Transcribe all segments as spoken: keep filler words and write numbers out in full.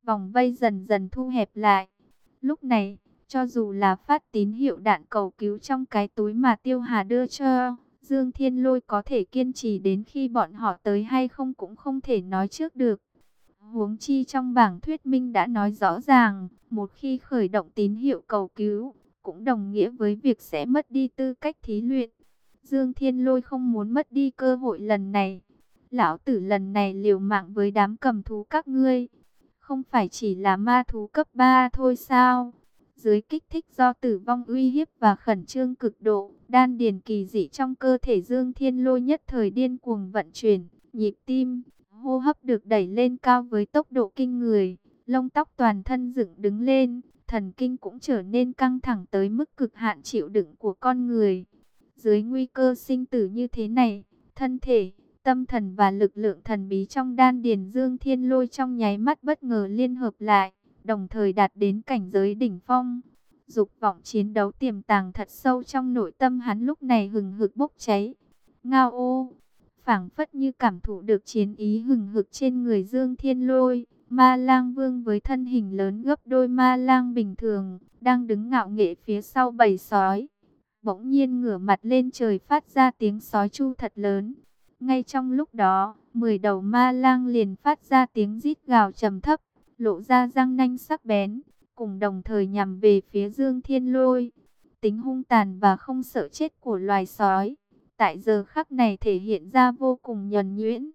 Vòng vây dần dần thu hẹp lại. Lúc này, cho dù là phát tín hiệu đạn cầu cứu trong cái túi mà Tiêu Hà đưa cho, Dương Thiên Lôi có thể kiên trì đến khi bọn họ tới hay không cũng không thể nói trước được. Huống chi trong bảng thuyết minh đã nói rõ ràng, một khi khởi động tín hiệu cầu cứu, cũng đồng nghĩa với việc sẽ mất đi tư cách thí luyện. Dương Thiên Lôi không muốn mất đi cơ hội lần này. Lão tử lần này liều mạng với đám cầm thú các ngươi. Không phải chỉ là ma thú cấp ba thôi sao? Dưới kích thích do tử vong uy hiếp và khẩn trương cực độ, đan điền kỳ dị trong cơ thể Dương Thiên Lôi nhất thời điên cuồng vận chuyển, nhịp tim, hô hấp được đẩy lên cao với tốc độ kinh người, lông tóc toàn thân dựng đứng lên, thần kinh cũng trở nên căng thẳng tới mức cực hạn chịu đựng của con người. Dưới nguy cơ sinh tử như thế này, thân thể, tâm thần và lực lượng thần bí trong đan điền Dương Thiên Lôi trong nháy mắt bất ngờ liên hợp lại, đồng thời đạt đến cảnh giới đỉnh phong. Dục vọng chiến đấu tiềm tàng thật sâu trong nội tâm hắn lúc này hừng hực bốc cháy. Ngao ô, phảng phất như cảm thụ được chiến ý hừng hực trên người Dương Thiên Lôi, Ma Lang Vương với thân hình lớn gấp đôi ma lang bình thường, đang đứng ngạo nghễ phía sau bầy sói. Bỗng nhiên ngửa mặt lên trời phát ra tiếng sói chu thật lớn. Ngay trong lúc đó, mười đầu ma lang liền phát ra tiếng rít gào trầm thấp, lộ ra răng nanh sắc bén, cùng đồng thời nhằm về phía Dương Thiên Lôi. Tính hung tàn và không sợ chết của loài sói, tại giờ khắc này thể hiện ra vô cùng nhuần nhuyễn.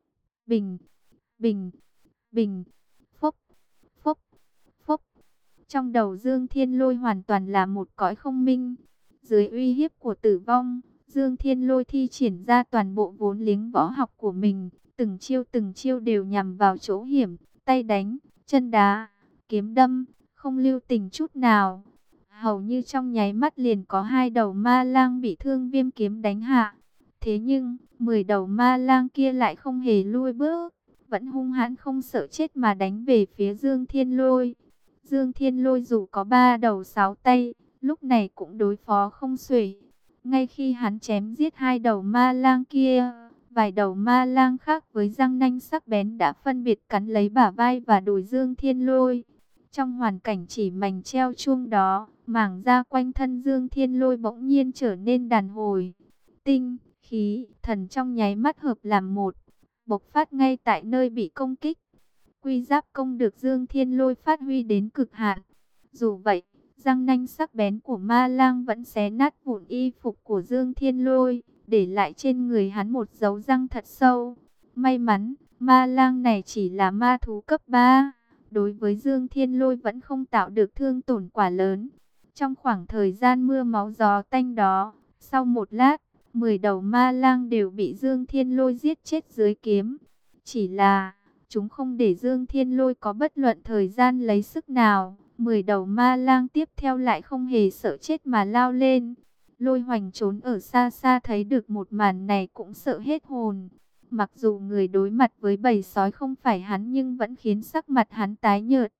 Bình, bình, bình, phốc, phốc, phốc. Trong đầu Dương Thiên Lôi hoàn toàn là một cõi không minh. Dưới uy hiếp của tử vong, Dương Thiên Lôi thi triển ra toàn bộ vốn liếng võ học của mình, từng chiêu từng chiêu đều nhằm vào chỗ hiểm, tay đánh, chân đá, kiếm đâm, không lưu tình chút nào. Hầu như trong nháy mắt liền có hai đầu ma lang bị thương viêm kiếm đánh hạ. Thế nhưng, mười đầu ma lang kia lại không hề lui bước, vẫn hung hãn không sợ chết mà đánh về phía Dương Thiên Lôi. Dương Thiên Lôi dù có ba đầu sáu tay, lúc này cũng đối phó không xuể. Ngay khi hắn chém giết hai đầu ma lang kia, vài đầu ma lang khác với răng nanh sắc bén đã phân biệt cắn lấy bả vai và đùi Dương Thiên Lôi. Trong hoàn cảnh chỉ mảnh treo chuông đó, mảng da quanh thân Dương Thiên Lôi bỗng nhiên trở nên đàn hồi. Tinh, khí, thần trong nháy mắt hợp làm một, bộc phát ngay tại nơi bị công kích. Quy giáp công được Dương Thiên Lôi phát huy đến cực hạn. Dù vậy, răng nanh sắc bén của ma lang vẫn xé nát vụn y phục của Dương Thiên Lôi, để lại trên người hắn một dấu răng thật sâu. May mắn, ma lang này chỉ là ma thú cấp ba, đối với Dương Thiên Lôi vẫn không tạo được thương tổn quá lớn. Trong khoảng thời gian mưa máu gió tanh đó, sau một lát, mười đầu ma lang đều bị Dương Thiên Lôi giết chết dưới kiếm. Chỉ là, chúng không để Dương Thiên Lôi có bất luận thời gian lấy sức nào. Mười đầu ma lang tiếp theo lại không hề sợ chết mà lao lên. Lôi Hoành trốn ở xa xa thấy được một màn này cũng sợ hết hồn. Mặc dù người đối mặt với bầy sói không phải hắn nhưng vẫn khiến sắc mặt hắn tái nhợt.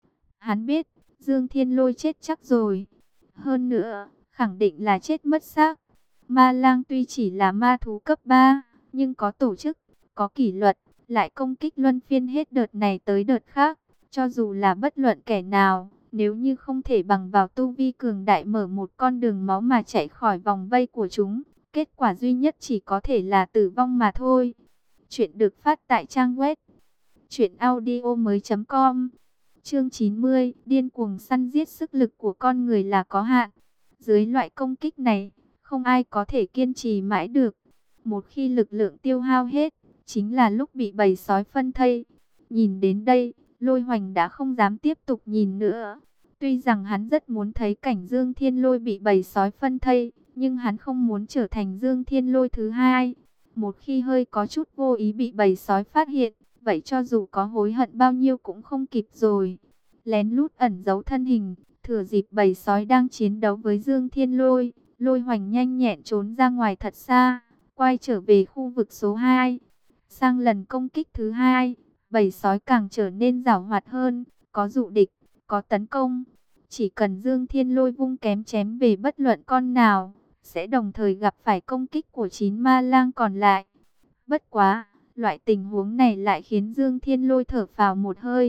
Hắn biết, Dương Thiên Lôi chết chắc rồi. Hơn nữa, khẳng định là chết mất xác. Ma lang tuy chỉ là ma thú cấp ba, nhưng có tổ chức, có kỷ luật, lại công kích luân phiên hết đợt này tới đợt khác. Cho dù là bất luận kẻ nào, nếu như không thể bằng vào tu vi cường đại mở một con đường máu mà chạy khỏi vòng vây của chúng, kết quả duy nhất chỉ có thể là tử vong mà thôi. Chuyện được phát tại trang web truyện audio mới chấm com. Chương chín mươi, điên cuồng săn giết, sức lực của con người là có hạn. Dưới loại công kích này, không ai có thể kiên trì mãi được. Một khi lực lượng tiêu hao hết, chính là lúc bị bầy sói phân thây. Nhìn đến đây, Lôi Hoành đã không dám tiếp tục nhìn nữa. Tuy rằng hắn rất muốn thấy cảnh Dương Thiên Lôi bị bầy sói phân thây, nhưng hắn không muốn trở thành Dương Thiên Lôi thứ hai. Một khi hơi có chút vô ý bị bầy sói phát hiện, vậy cho dù có hối hận bao nhiêu cũng không kịp rồi. Lén lút ẩn giấu thân hình, thừa dịp bầy sói đang chiến đấu với Dương Thiên Lôi, Lôi Hoành nhanh nhẹn trốn ra ngoài thật xa, quay trở về khu vực số hai. Sang lần công kích thứ hai, bầy sói càng trở nên giảo hoạt hơn, có dụ địch, có tấn công. Chỉ cần Dương Thiên Lôi vung kém chém về bất luận con nào, sẽ đồng thời gặp phải công kích của chín ma lang còn lại. Bất quá, loại tình huống này lại khiến Dương Thiên Lôi thở phào một hơi.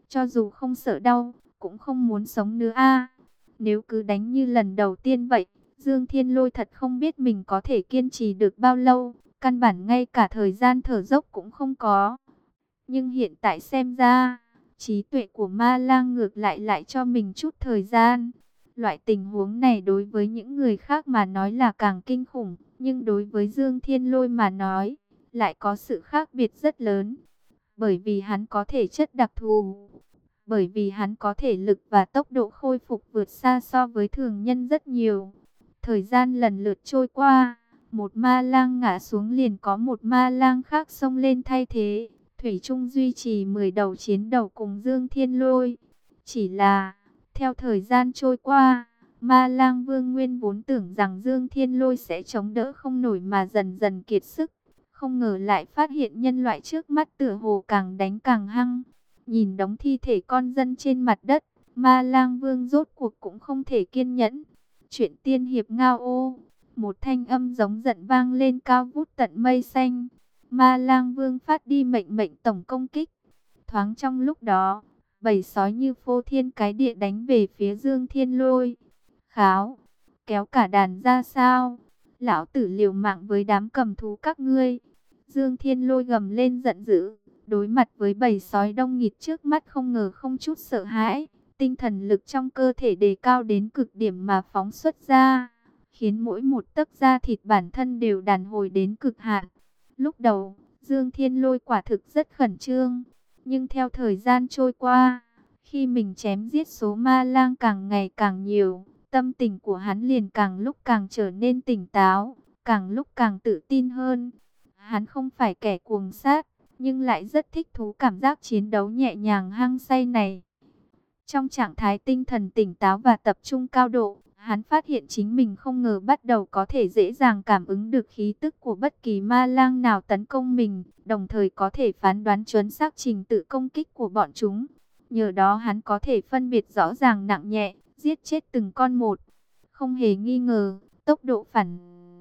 cho dù không sợ đau, cũng không muốn sống nữa a. Nếu cứ đánh như lần đầu tiên vậy, Dương Thiên Lôi thật không biết mình có thể kiên trì được bao lâu, căn bản ngay cả thời gian thở dốc cũng không có. Nhưng hiện tại xem ra, trí tuệ của Ma Lang ngược lại lại cho mình chút thời gian. Loại tình huống này đối với những người khác mà nói là càng kinh khủng, nhưng đối với Dương Thiên Lôi mà nói, lại có sự khác biệt rất lớn. Bởi vì hắn có thể chất đặc thù, bởi vì hắn có thể lực và tốc độ khôi phục vượt xa so với thường nhân rất nhiều. Thời gian lần lượt trôi qua, một ma lang ngã xuống liền có một ma lang khác xông lên thay thế. Thủy Trung duy trì mười đầu chiến đầu cùng Dương Thiên Lôi. Chỉ là, theo thời gian trôi qua, Ma Lang Vương nguyên vốn tưởng rằng Dương Thiên Lôi sẽ chống đỡ không nổi mà dần dần kiệt sức. Không ngờ lại phát hiện nhân loại trước mắt tựa hồ càng đánh càng hăng. Nhìn đống thi thể con dân trên mặt đất, Ma Lang Vương rốt cuộc cũng không thể kiên nhẫn. Chuyện tiên hiệp ngao ô, một thanh âm giống giận vang lên cao vút tận mây xanh. Ma Lang Vương phát đi mệnh mệnh tổng công kích. Thoáng trong lúc đó, bầy sói như phô thiên cái địa đánh về phía Dương Thiên Lôi. Kháo, kéo cả đàn ra sao? Lão tử liều mạng với đám cầm thú các ngươi. Dương Thiên Lôi gầm lên giận dữ, đối mặt với bầy sói đông nghịt trước mắt không ngờ không chút sợ hãi. Tinh thần lực trong cơ thể đề cao đến cực điểm mà phóng xuất ra, khiến mỗi một tấc da thịt bản thân đều đàn hồi đến cực hạn. Lúc đầu, Dương Thiên Lôi quả thực rất khẩn trương, nhưng theo thời gian trôi qua, khi mình chém giết số ma lang càng ngày càng nhiều, tâm tình của hắn liền càng lúc càng trở nên tỉnh táo, càng lúc càng tự tin hơn. Hắn không phải kẻ cuồng sát, nhưng lại rất thích thú cảm giác chiến đấu nhẹ nhàng hăng say này. Trong trạng thái tinh thần tỉnh táo và tập trung cao độ, hắn phát hiện chính mình không ngờ bắt đầu có thể dễ dàng cảm ứng được khí tức của bất kỳ ma lang nào tấn công mình, đồng thời có thể phán đoán chuẩn xác trình tự công kích của bọn chúng. Nhờ đó hắn có thể phân biệt rõ ràng nặng nhẹ, giết chết từng con một. Không hề nghi ngờ, tốc độ phản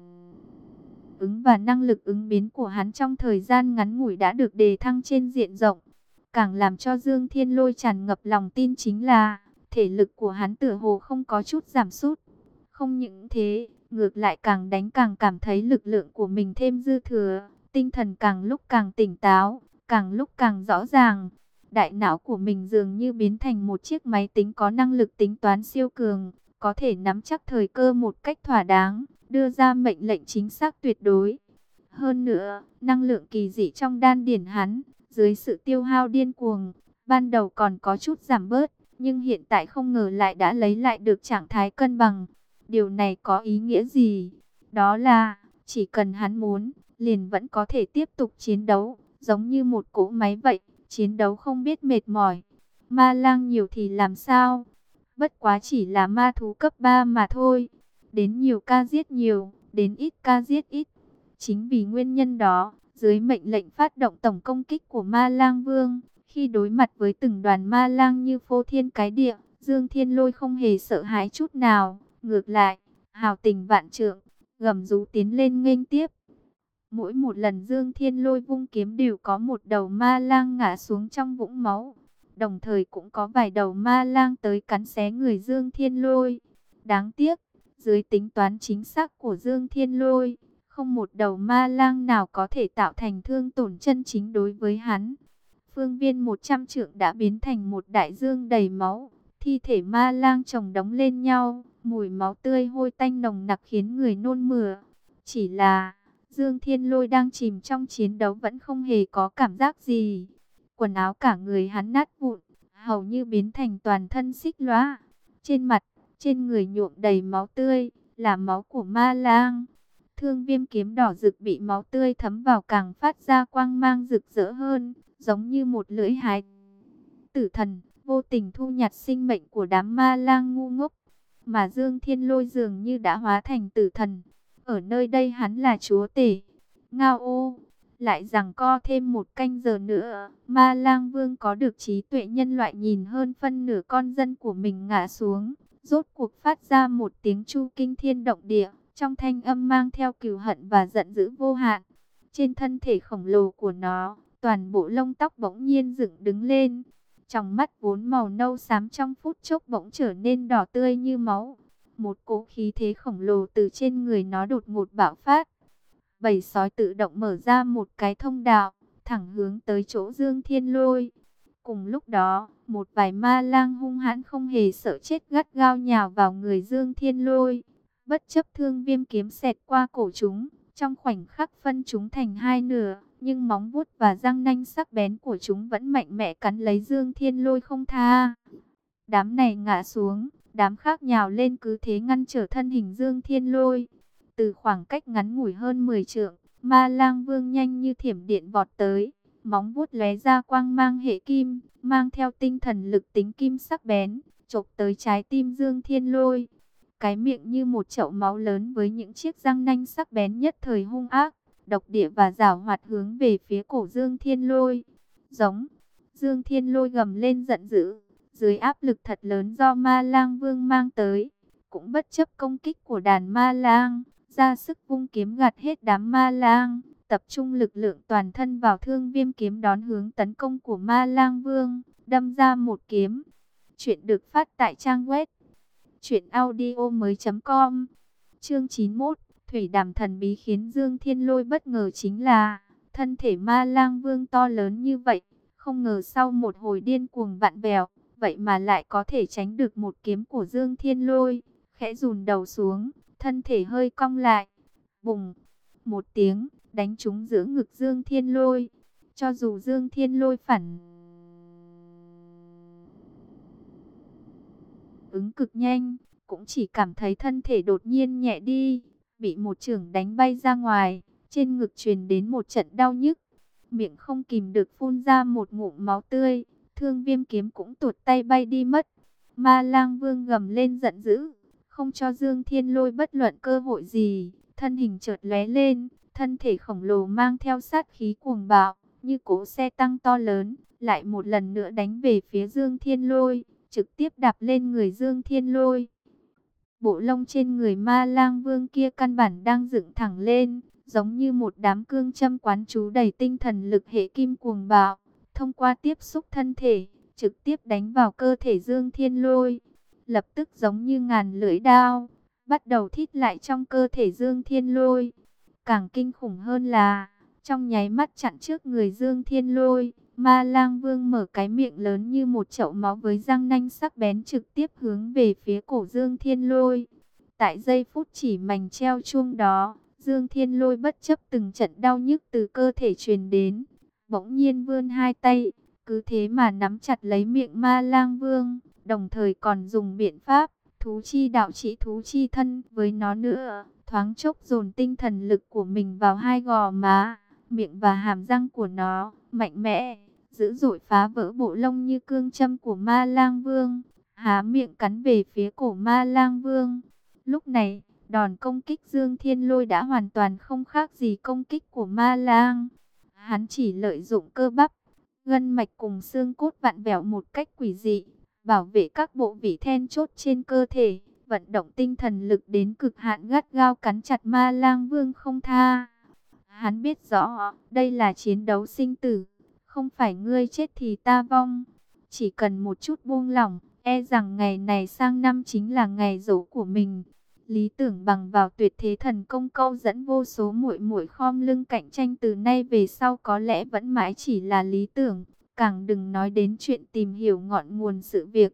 ứng và năng lực ứng biến của hắn trong thời gian ngắn ngủi đã được đề thăng trên diện rộng. Càng làm cho Dương Thiên Lôi tràn ngập lòng tin chính là thể lực của hắn tựa hồ không có chút giảm sút. Không những thế, ngược lại càng đánh càng cảm thấy lực lượng của mình thêm dư thừa, tinh thần càng lúc càng tỉnh táo, càng lúc càng rõ ràng. Đại não của mình dường như biến thành một chiếc máy tính có năng lực tính toán siêu cường, có thể nắm chắc thời cơ một cách thỏa đáng, đưa ra mệnh lệnh chính xác tuyệt đối. Hơn nữa, năng lượng kỳ dị trong đan điển hắn, dưới sự tiêu hao điên cuồng, ban đầu còn có chút giảm bớt, nhưng hiện tại không ngờ lại đã lấy lại được trạng thái cân bằng. Điều này có ý nghĩa gì? Đó là, chỉ cần hắn muốn, liền vẫn có thể tiếp tục chiến đấu, giống như một cỗ máy vậy, chiến đấu không biết mệt mỏi. Ma lang nhiều thì làm sao? Bất quá chỉ là ma thú cấp ba mà thôi. Đến nhiều ca giết nhiều, đến ít ca giết ít. Chính vì nguyên nhân đó, dưới mệnh lệnh phát động tổng công kích của Ma Lang Vương, khi đối mặt với từng đoàn ma lang như phô thiên cái địa, Dương Thiên Lôi không hề sợ hãi chút nào, ngược lại, hào tình vạn trượng, gầm rú tiến lên nghênh tiếp. Mỗi một lần Dương Thiên Lôi vung kiếm đều có một đầu ma lang ngã xuống trong vũng máu, đồng thời cũng có vài đầu ma lang tới cắn xé người Dương Thiên Lôi. Đáng tiếc, dưới tính toán chính xác của Dương Thiên Lôi, không một đầu ma lang nào có thể tạo thành thương tổn chân chính đối với hắn. Phương viên một trăm trượng đã biến thành một đại dương đầy máu, thi thể ma lang chồng đống lên nhau, mùi máu tươi hôi tanh nồng nặc khiến người nôn mửa. Chỉ là, Dương Thiên Lôi đang chìm trong chiến đấu vẫn không hề có cảm giác gì. Quần áo cả người hắn nát vụn, hầu như biến thành toàn thân xích lóa. Trên mặt, trên người nhuộm đầy máu tươi, là máu của ma lang. Thương viêm kiếm đỏ rực bị máu tươi thấm vào càng phát ra quang mang rực rỡ hơn, giống như một lưỡi hái tử thần, vô tình thu nhặt sinh mệnh của đám ma lang ngu ngốc. Mà Dương Thiên Lôi dường như đã hóa thành tử thần. Ở nơi đây hắn là chúa tể. Ngao ô, lại giằng co thêm một canh giờ nữa, Ma Lang Vương có được trí tuệ nhân loại nhìn hơn phân nửa con dân của mình ngã xuống, rốt cuộc phát ra một tiếng chu kinh thiên động địa, trong thanh âm mang theo cừu hận và giận dữ vô hạn. Trên thân thể khổng lồ của nó, toàn bộ lông tóc bỗng nhiên dựng đứng lên. Tròng mắt vốn màu nâu xám trong phút chốc bỗng trở nên đỏ tươi như máu. Một cỗ khí thế khổng lồ từ trên người nó đột ngột bạo phát. Bầy sói tự động mở ra một cái thông đạo, thẳng hướng tới chỗ Dương Thiên Lôi. Cùng lúc đó, một vài ma lang hung hãn không hề sợ chết gắt gao nhào vào người Dương Thiên Lôi. Bất chấp thương viêm kiếm xẹt qua cổ chúng, trong khoảnh khắc phân chúng thành hai nửa, nhưng móng vuốt và răng nanh sắc bén của chúng vẫn mạnh mẽ cắn lấy Dương Thiên Lôi không tha. Đám này ngã xuống, đám khác nhào lên cứ thế ngăn trở thân hình Dương Thiên Lôi. Từ khoảng cách ngắn ngủi hơn mười trượng, Ma Lang Vương nhanh như thiểm điện vọt tới, móng vuốt lóe ra quang mang hệ kim, mang theo tinh thần lực tính kim sắc bén, chộp tới trái tim Dương Thiên Lôi. Cái miệng như một chậu máu lớn với những chiếc răng nanh sắc bén nhất thời hung ác, độc địa và giảo hoạt hướng về phía cổ Dương Thiên Lôi. Giống, Dương Thiên Lôi gầm lên giận dữ, dưới áp lực thật lớn do Ma Lang Vương mang tới, cũng bất chấp công kích của đàn ma lang, ra sức vung kiếm gạt hết đám ma lang, tập trung lực lượng toàn thân vào thương viêm kiếm đón hướng tấn công của Ma Lang Vương, đâm ra một kiếm. Chuyện được phát tại trang web truyện audio mới chấm com. Chương chín mươi mốt, Thủy Đàm thần bí. Khiến Dương Thiên Lôi bất ngờ chính là thân thể Ma Lang Vương to lớn như vậy, không ngờ sau một hồi điên cuồng vặn vẹo, vậy mà lại có thể tránh được một kiếm của Dương Thiên Lôi. Khẽ dùn đầu xuống, thân thể hơi cong lại, bùng, một tiếng, đánh trúng giữa ngực Dương Thiên Lôi. Cho dù Dương Thiên Lôi phản ứng cực nhanh, cũng chỉ cảm thấy thân thể đột nhiên nhẹ đi, bị một chưởng đánh bay ra ngoài, trên ngực truyền đến một trận đau nhức, miệng không kìm được phun ra một ngụm máu tươi, thương viêm kiếm cũng tuột tay bay đi mất. Ma Lang Vương gầm lên giận dữ, không cho Dương Thiên Lôi bất luận cơ hội gì, thân hình chợt lóe lên, thân thể khổng lồ mang theo sát khí cuồng bạo, như cỗ xe tăng to lớn, lại một lần nữa đánh về phía Dương Thiên Lôi, trực tiếp đạp lên người Dương Thiên Lôi. Bộ lông trên người Ma Lang Vương kia căn bản đang dựng thẳng lên, giống như một đám cương châm quán chú đầy tinh thần lực hệ kim cuồng bạo, thông qua tiếp xúc thân thể, trực tiếp đánh vào cơ thể Dương Thiên Lôi. Lập tức giống như ngàn lưỡi đao, bắt đầu thít lại trong cơ thể Dương Thiên Lôi. Càng kinh khủng hơn là, trong nháy mắt chặn trước người Dương Thiên Lôi, Ma Lang Vương mở cái miệng lớn như một chậu máu với răng nanh sắc bén trực tiếp hướng về phía cổ Dương Thiên Lôi. Tại giây phút chỉ mảnh treo chuông đó, Dương Thiên Lôi bất chấp từng trận đau nhức từ cơ thể truyền đến, bỗng nhiên vươn hai tay, cứ thế mà nắm chặt lấy miệng Ma Lang Vương, đồng thời còn dùng biện pháp thú chi đạo trị thú chi thân với nó nữa, thoáng chốc dồn tinh thần lực của mình vào hai gò má, miệng và hàm răng của nó, mạnh mẽ, dữ dội phá vỡ bộ lông như cương châm của Ma Lang Vương, há miệng cắn về phía cổ Ma Lang Vương. Lúc này, đòn công kích Dương Thiên Lôi đã hoàn toàn không khác gì công kích của Ma Lang. Hắn chỉ lợi dụng cơ bắp, gân mạch cùng xương cốt vặn vẹo một cách quỷ dị, bảo vệ các bộ vị then chốt trên cơ thể, vận động tinh thần lực đến cực hạn gắt gao cắn chặt Ma Lang Vương không tha. Hắn biết rõ, đây là chiến đấu sinh tử, không phải ngươi chết thì ta vong. Chỉ cần một chút buông lỏng, e rằng ngày này sang năm chính là ngày giỗ của mình. Lý Tưởng bằng vào tuyệt thế thần công câu dẫn vô số muội muội khom lưng cạnh tranh từ nay về sau có lẽ vẫn mãi chỉ là lý tưởng, càng đừng nói đến chuyện tìm hiểu ngọn nguồn sự việc.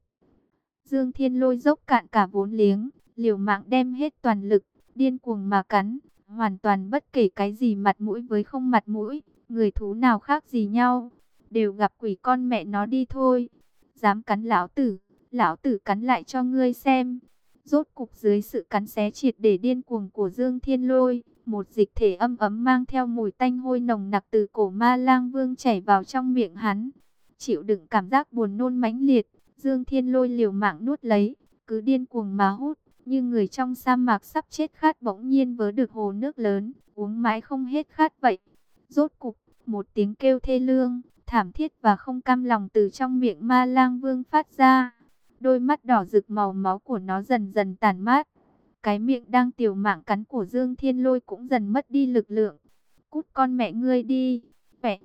Dương Thiên Lôi dốc cạn cả vốn liếng, liều mạng đem hết toàn lực, điên cuồng mà cắn, hoàn toàn bất kể cái gì mặt mũi với không mặt mũi, người thú nào khác gì nhau, đều gặp quỷ con mẹ nó đi thôi. Dám cắn lão tử, lão tử cắn lại cho ngươi xem. Rốt cục dưới sự cắn xé triệt để điên cuồng của Dương Thiên Lôi, một dịch thể âm ấm mang theo mùi tanh hôi nồng nặc từ cổ Ma Lang Vương chảy vào trong miệng hắn. Chịu đựng cảm giác buồn nôn mãnh liệt, Dương Thiên Lôi liều mạng nuốt lấy, cứ điên cuồng mà hút, như người trong sa mạc sắp chết khát bỗng nhiên vớ được hồ nước lớn, uống mãi không hết khát vậy. Rốt cục, một tiếng kêu thê lương, thảm thiết và không cam lòng từ trong miệng Ma Lang Vương phát ra. Đôi mắt đỏ rực màu máu của nó dần dần tàn mát. Cái miệng đang tiều mạng cắn của Dương Thiên Lôi cũng dần mất đi lực lượng. Cút con mẹ ngươi đi. Mẹ!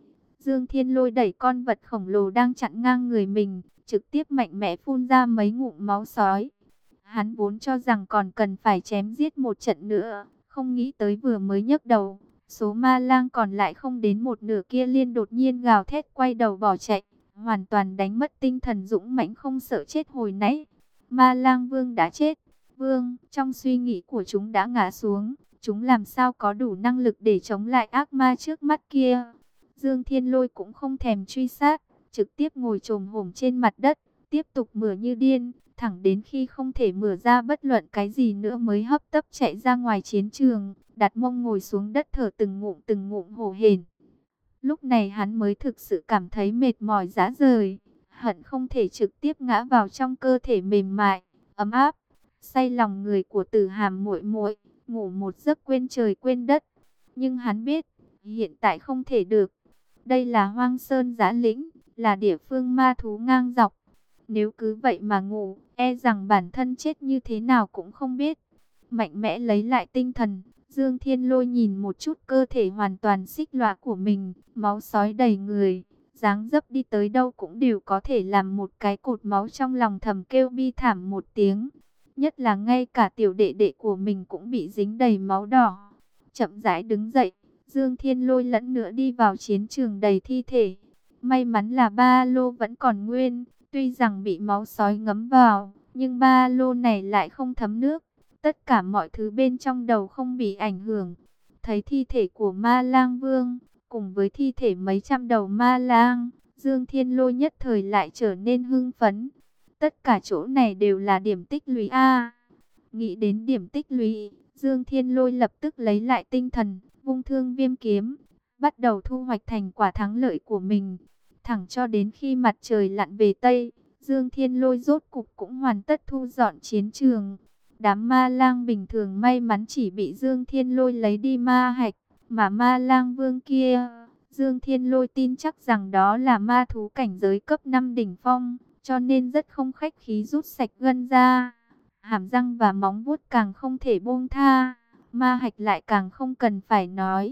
Dương Thiên Lôi đẩy con vật khổng lồ đang chặn ngang người mình, trực tiếp mạnh mẽ phun ra mấy ngụm máu sói. Hắn vốn cho rằng còn cần phải chém giết một trận nữa, không nghĩ tới vừa mới nhấc đầu, số ma lang còn lại không đến một nửa kia liên đột nhiên gào thét quay đầu bỏ chạy, hoàn toàn đánh mất tinh thần dũng mãnh không sợ chết hồi nãy. Ma lang vương đã chết, vương trong suy nghĩ của chúng đã ngã xuống, chúng làm sao có đủ năng lực để chống lại ác ma trước mắt kia. Dương Thiên Lôi cũng không thèm truy sát, trực tiếp ngồi chồm hổm trên mặt đất, tiếp tục mửa như điên, thẳng đến khi không thể mửa ra bất luận cái gì nữa mới hấp tấp chạy ra ngoài chiến trường, đặt mông ngồi xuống đất thở từng ngụm từng ngụm hổ hển. Lúc này hắn mới thực sự cảm thấy mệt mỏi rã rời, hận không thể trực tiếp ngã vào trong cơ thể mềm mại, ấm áp, say lòng người của Tử Hàm muội muội, ngủ một giấc quên trời quên đất. Nhưng hắn biết, hiện tại không thể được. Đây là Hoang Sơn Giã Lĩnh, là địa phương ma thú ngang dọc. Nếu cứ vậy mà ngủ, e rằng bản thân chết như thế nào cũng không biết. Mạnh mẽ lấy lại tinh thần, Dương Thiên Lôi nhìn một chút cơ thể hoàn toàn xích lõa của mình, máu sói đầy người, dáng dấp đi tới đâu cũng đều có thể làm một cái cột máu trong lòng thầm kêu bi thảm một tiếng. Nhất là ngay cả tiểu đệ đệ của mình cũng bị dính đầy máu đỏ. Chậm rãi đứng dậy, Dương Thiên Lôi lẫn nữa đi vào chiến trường đầy thi thể. May mắn là ba lô vẫn còn nguyên, tuy rằng bị máu sói ngấm vào, nhưng ba lô này lại không thấm nước. Tất cả mọi thứ bên trong đầu không bị ảnh hưởng. Thấy thi thể của ma lang vương, cùng với thi thể mấy trăm đầu ma lang, Dương Thiên Lôi nhất thời lại trở nên hưng phấn. Tất cả chỗ này đều là điểm tích lũy A. Nghĩ đến điểm tích lũy, Dương Thiên Lôi lập tức lấy lại tinh thần, vung thương viêm kiếm, bắt đầu thu hoạch thành quả thắng lợi của mình. Thẳng cho đến khi mặt trời lặn về Tây, Dương Thiên Lôi rốt cục cũng hoàn tất thu dọn chiến trường. Đám ma lang bình thường may mắn chỉ bị Dương Thiên Lôi lấy đi ma hạch, mà ma lang vương kia, Dương Thiên Lôi tin chắc rằng đó là ma thú cảnh giới cấp năm đỉnh phong, cho nên rất không khách khí rút sạch gân ra. Hàm răng và móng vuốt càng không thể buông tha, ma hạch lại càng không cần phải nói.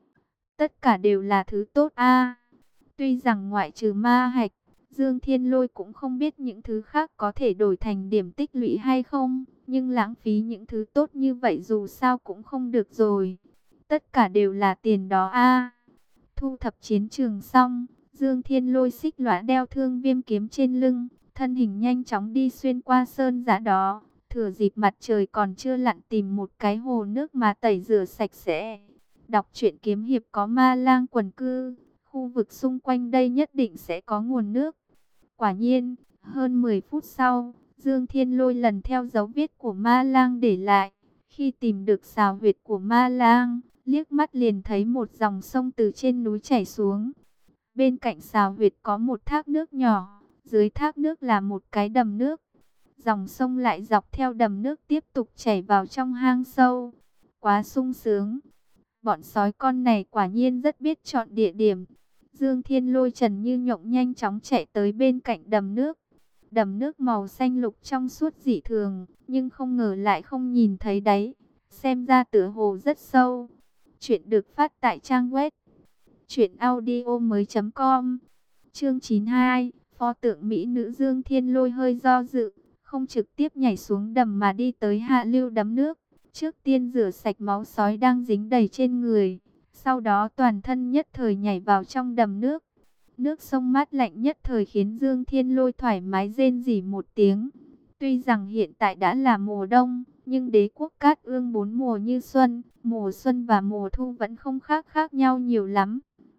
Tất cả đều là thứ tốt a. Tuy rằng ngoại trừ ma hạch, Dương Thiên Lôi cũng không biết những thứ khác có thể đổi thành điểm tích lũy hay không, nhưng lãng phí những thứ tốt như vậy dù sao cũng không được rồi. Tất cả đều là tiền đó a. Thu thập chiến trường xong, Dương Thiên Lôi xích lõa đeo thương viêm kiếm trên lưng, thân hình nhanh chóng đi xuyên qua sơn giã đó, thừa dịp mặt trời còn chưa lặn tìm một cái hồ nước mà tẩy rửa sạch sẽ. Đọc truyện kiếm hiệp có ma lang quần cư, khu vực xung quanh đây nhất định sẽ có nguồn nước. Quả nhiên, hơn mười phút sau, Dương Thiên Lôi lần theo dấu vết của ma lang để lại. Khi tìm được xào huyệt của ma lang, liếc mắt liền thấy một dòng sông từ trên núi chảy xuống. Bên cạnh xào huyệt có một thác nước nhỏ, dưới thác nước là một cái đầm nước. Dòng sông lại dọc theo đầm nước tiếp tục chảy vào trong hang sâu. Quá sung sướng. Bọn sói con này quả nhiên rất biết chọn địa điểm. Dương Thiên Lôi trần như nhộng nhanh chóng chạy tới bên cạnh đầm nước. Đầm nước màu xanh lục trong suốt dị thường, nhưng không ngờ lại không nhìn thấy đáy. Xem ra tựa hồ rất sâu. Chuyện được phát tại trang web truyện audio mới chấm com. Chương chín mươi hai, pho tượng mỹ nữ. Dương Thiên Lôi hơi do dự, không trực tiếp nhảy xuống đầm mà đi tới hạ lưu đầm nước. Trước tiên rửa sạch máu sói đang dính đầy trên người, sau đó toàn thân nhất thời nhảy vào trong đầm nước. Nước sông mát lạnh nhất thời khiến Dương Thiên Lôi thoải mái rên rỉ một tiếng. Tuy rằng hiện tại đã là mùa đông, nhưng đế quốc Cát Ương bốn mùa như xuân, mùa xuân và mùa thu vẫn không khác khác nhau nhiều lắm.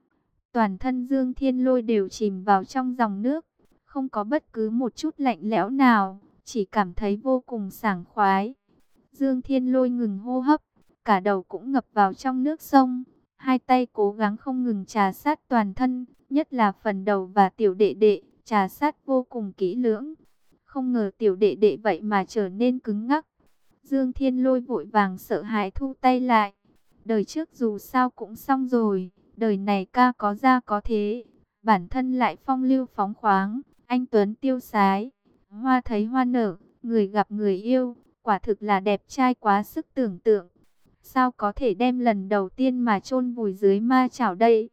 Toàn thân Dương Thiên Lôi đều chìm vào trong dòng nước, không có bất cứ một chút lạnh lẽo nào, chỉ cảm thấy vô cùng sảng khoái. Dương Thiên Lôi ngừng hô hấp, cả đầu cũng ngập vào trong nước sông, hai tay cố gắng không ngừng trà sát toàn thân, nhất là phần đầu và tiểu đệ đệ, trà sát vô cùng kỹ lưỡng. Không ngờ tiểu đệ đệ vậy mà trở nên cứng ngắc. Dương Thiên Lôi vội vàng sợ hãi thu tay lại. Đời trước dù sao cũng xong rồi, đời này ca có ra có thế, bản thân lại phong lưu phóng khoáng, anh tuấn tiêu sái, hoa thấy hoa nở, người gặp người yêu. Quả thực là đẹp trai quá sức tưởng tượng. Sao có thể đem lần đầu tiên mà chôn vùi dưới ma chảo đây?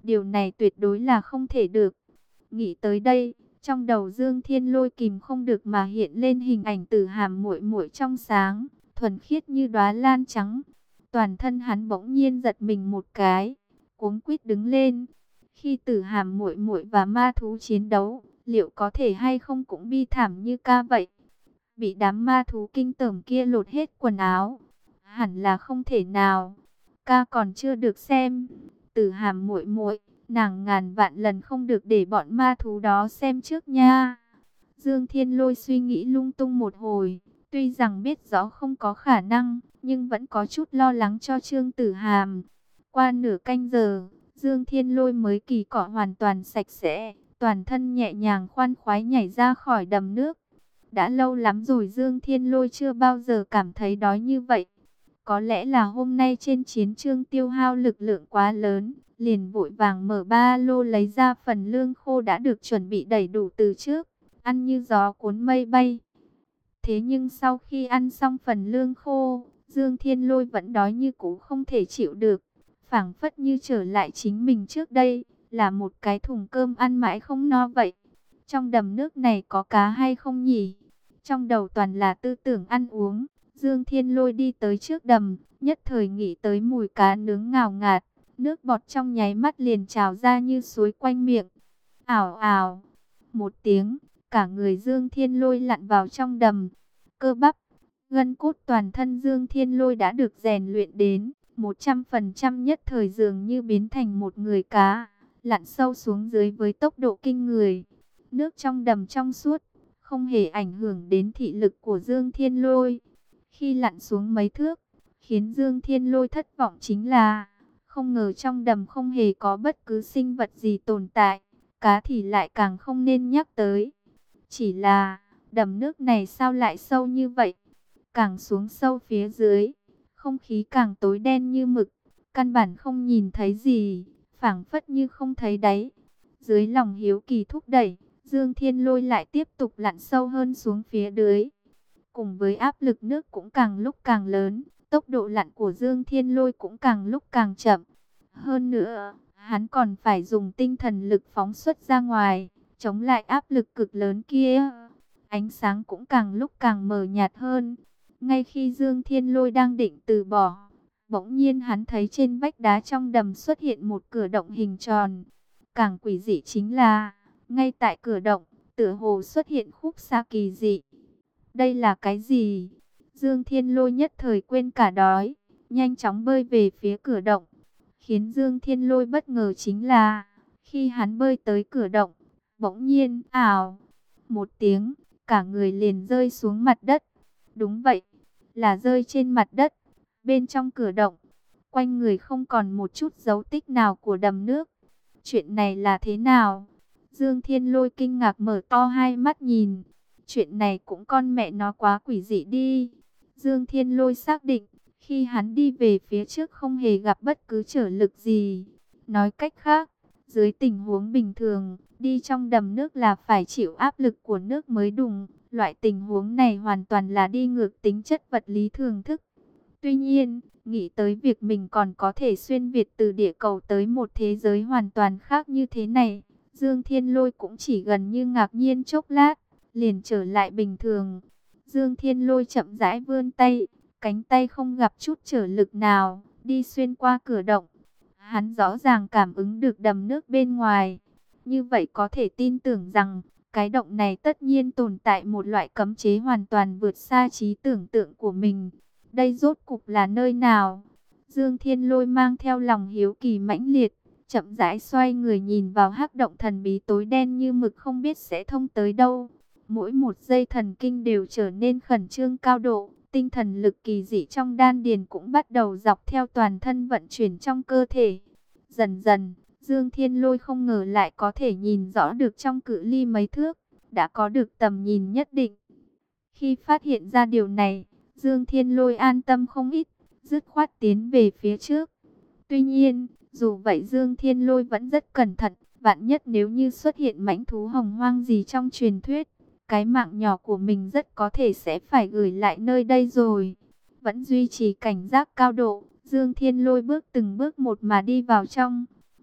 Điều này tuyệt đối là không thể được. Nghĩ tới đây, trong đầu Dương Thiên Lôi kìm không được mà hiện lên hình ảnh Tử Hàm muội muội trong sáng, thuần khiết như đóa lan trắng. Toàn thân hắn bỗng nhiên giật mình một cái, cuống quýt đứng lên. Khi Tử Hàm muội muội và ma thú chiến đấu, liệu có thể hay không cũng bi thảm như ca vậy? Bị đám ma thú kinh tởm kia lột hết quần áo, hẳn là không thể nào. Ca còn chưa được xem. Tử Hàm muội muội, nàng ngàn vạn lần không được để bọn ma thú đó xem trước nha. Dương Thiên Lôi suy nghĩ lung tung một hồi, tuy rằng biết rõ không có khả năng, nhưng vẫn có chút lo lắng cho Trương Tử Hàm. Qua nửa canh giờ, Dương Thiên Lôi mới kỳ cọ hoàn toàn sạch sẽ, toàn thân nhẹ nhàng khoan khoái nhảy ra khỏi đầm nước. Đã lâu lắm rồi Dương Thiên Lôi chưa bao giờ cảm thấy đói như vậy. Có lẽ là hôm nay trên chiến trường tiêu hao lực lượng quá lớn, liền vội vàng mở ba lô lấy ra phần lương khô đã được chuẩn bị đầy đủ từ trước, ăn như gió cuốn mây bay. Thế nhưng sau khi ăn xong phần lương khô, Dương Thiên Lôi vẫn đói như cũ không thể chịu được, phảng phất như trở lại chính mình trước đây, là một cái thùng cơm ăn mãi không no vậy. Trong đầm nước này có cá hay không nhỉ? Trong đầu toàn là tư tưởng ăn uống. Dương Thiên Lôi đi tới trước đầm, nhất thời nghĩ tới mùi cá nướng ngào ngạt, nước bọt trong nháy mắt liền trào ra như suối quanh miệng. Ảo ảo, một tiếng, cả người Dương Thiên Lôi lặn vào trong đầm. Cơ bắp, gân cốt toàn thân Dương Thiên Lôi đã được rèn luyện đến một trăm phần trăm, nhất thời dường như biến thành một người cá, lặn sâu xuống dưới với tốc độ kinh người. Nước trong đầm trong suốt, không hề ảnh hưởng đến thị lực của Dương Thiên Lôi. Khi lặn xuống mấy thước, khiến Dương Thiên Lôi thất vọng chính là, không ngờ trong đầm không hề có bất cứ sinh vật gì tồn tại, cá thì lại càng không nên nhắc tới. Chỉ là, đầm nước này sao lại sâu như vậy? Càng xuống sâu phía dưới, không khí càng tối đen như mực, căn bản không nhìn thấy gì, phảng phất như không thấy đáy. Dưới lòng hiếu kỳ thúc đẩy, Dương Thiên Lôi lại tiếp tục lặn sâu hơn xuống phía dưới. Cùng với áp lực nước cũng càng lúc càng lớn, tốc độ lặn của Dương Thiên Lôi cũng càng lúc càng chậm. Hơn nữa, hắn còn phải dùng tinh thần lực phóng xuất ra ngoài, chống lại áp lực cực lớn kia. Ánh sáng cũng càng lúc càng mờ nhạt hơn. Ngay khi Dương Thiên Lôi đang định từ bỏ, bỗng nhiên hắn thấy trên vách đá trong đầm xuất hiện một cửa động hình tròn. Càng quỷ dị chính là, ngay tại cửa động, tựa hồ xuất hiện khúc xa kỳ dị. Đây là cái gì? Dương Thiên Lôi nhất thời quên cả đói, nhanh chóng bơi về phía cửa động. Khiến Dương Thiên Lôi bất ngờ chính là, khi hắn bơi tới cửa động, bỗng nhiên, ảo, một tiếng, cả người liền rơi xuống mặt đất. Đúng vậy, là rơi trên mặt đất, bên trong cửa động. Quanh người không còn một chút dấu tích nào của đầm nước. Chuyện này là thế nào? Dương Thiên Lôi kinh ngạc mở to hai mắt nhìn. Chuyện này cũng con mẹ nó quá quỷ dị đi. Dương Thiên Lôi xác định, khi hắn đi về phía trước không hề gặp bất cứ trở lực gì. Nói cách khác, dưới tình huống bình thường, đi trong đầm nước là phải chịu áp lực của nước mới đúng. Loại tình huống này hoàn toàn là đi ngược tính chất vật lý thường thức. Tuy nhiên, nghĩ tới việc mình còn có thể xuyên việt từ địa cầu tới một thế giới hoàn toàn khác như thế này, Dương Thiên Lôi cũng chỉ gần như ngạc nhiên chốc lát, liền trở lại bình thường. Dương Thiên Lôi chậm rãi vươn tay, cánh tay không gặp chút trở lực nào, đi xuyên qua cửa động. Hắn rõ ràng cảm ứng được đầm nước bên ngoài. Như vậy có thể tin tưởng rằng, cái động này tất nhiên tồn tại một loại cấm chế hoàn toàn vượt xa trí tưởng tượng của mình. Đây rốt cục là nơi nào? Dương Thiên Lôi mang theo lòng hiếu kỳ mãnh liệt, chậm rãi xoay người nhìn vào hắc động thần bí tối đen như mực không biết sẽ thông tới đâu. Mỗi một giây thần kinh đều trở nên khẩn trương cao độ, tinh thần lực kỳ dị trong đan điền cũng bắt đầu dọc theo toàn thân vận chuyển trong cơ thể. Dần dần, Dương Thiên Lôi không ngờ lại có thể nhìn rõ được trong cự ly mấy thước, đã có được tầm nhìn nhất định. Khi phát hiện ra điều này, Dương Thiên Lôi an tâm không ít, dứt khoát tiến về phía trước. Tuy nhiên, dù vậy Dương Thiên Lôi vẫn rất cẩn thận, vạn nhất nếu như xuất hiện mãnh thú hồng hoang gì trong truyền thuyết, cái mạng nhỏ của mình rất có thể sẽ phải gửi lại nơi đây rồi. Vẫn duy trì cảnh giác cao độ, Dương Thiên Lôi bước từng bước một mà đi vào trong.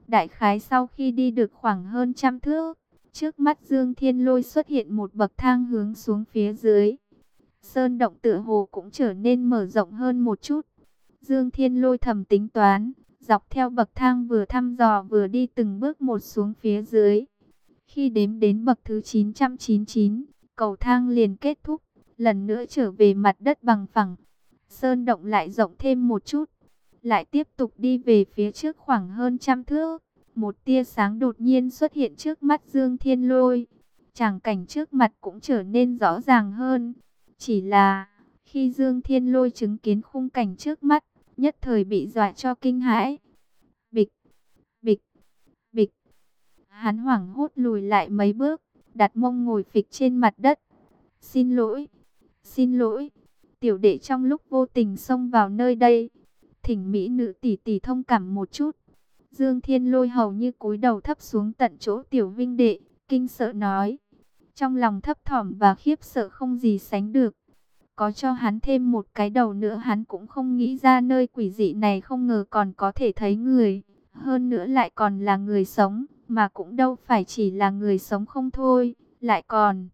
Đại khái sau khi đi được khoảng hơn trăm thước, trước mắt Dương Thiên Lôi xuất hiện một bậc thang hướng xuống phía dưới. Sơn động tựa hồ cũng trở nên mở rộng hơn một chút. Dương Thiên Lôi thầm tính toán, dọc theo bậc thang vừa thăm dò vừa đi từng bước một xuống phía dưới. Khi đếm đến bậc thứ chín trăm chín mươi chín, cầu thang liền kết thúc, lần nữa trở về mặt đất bằng phẳng. Sơn động lại rộng thêm một chút, lại tiếp tục đi về phía trước khoảng hơn trăm thước. Một tia sáng đột nhiên xuất hiện trước mắt Dương Thiên Lôi. Tràng cảnh trước mặt cũng trở nên rõ ràng hơn. Chỉ là, khi Dương Thiên Lôi chứng kiến khung cảnh trước mắt, nhất thời bị dọa cho kinh hãi. Bịch, bịch, bịch. Hắn hoảng hốt lùi lại mấy bước, đặt mông ngồi phịch trên mặt đất. Xin lỗi, xin lỗi. Tiểu đệ trong lúc vô tình xông vào nơi đây, thỉnh mỹ nữ tỷ tỷ thông cảm một chút. Dương Thiên Lôi hầu như cúi đầu thấp xuống tận chỗ tiểu vinh đệ, kinh sợ nói. Trong lòng thấp thỏm và khiếp sợ không gì sánh được. Có cho hắn thêm một cái đầu nữa hắn cũng không nghĩ ra nơi quỷ dị này không ngờ còn có thể thấy người. Hơn nữa lại còn là người sống, mà cũng đâu phải chỉ là người sống không thôi, lại còn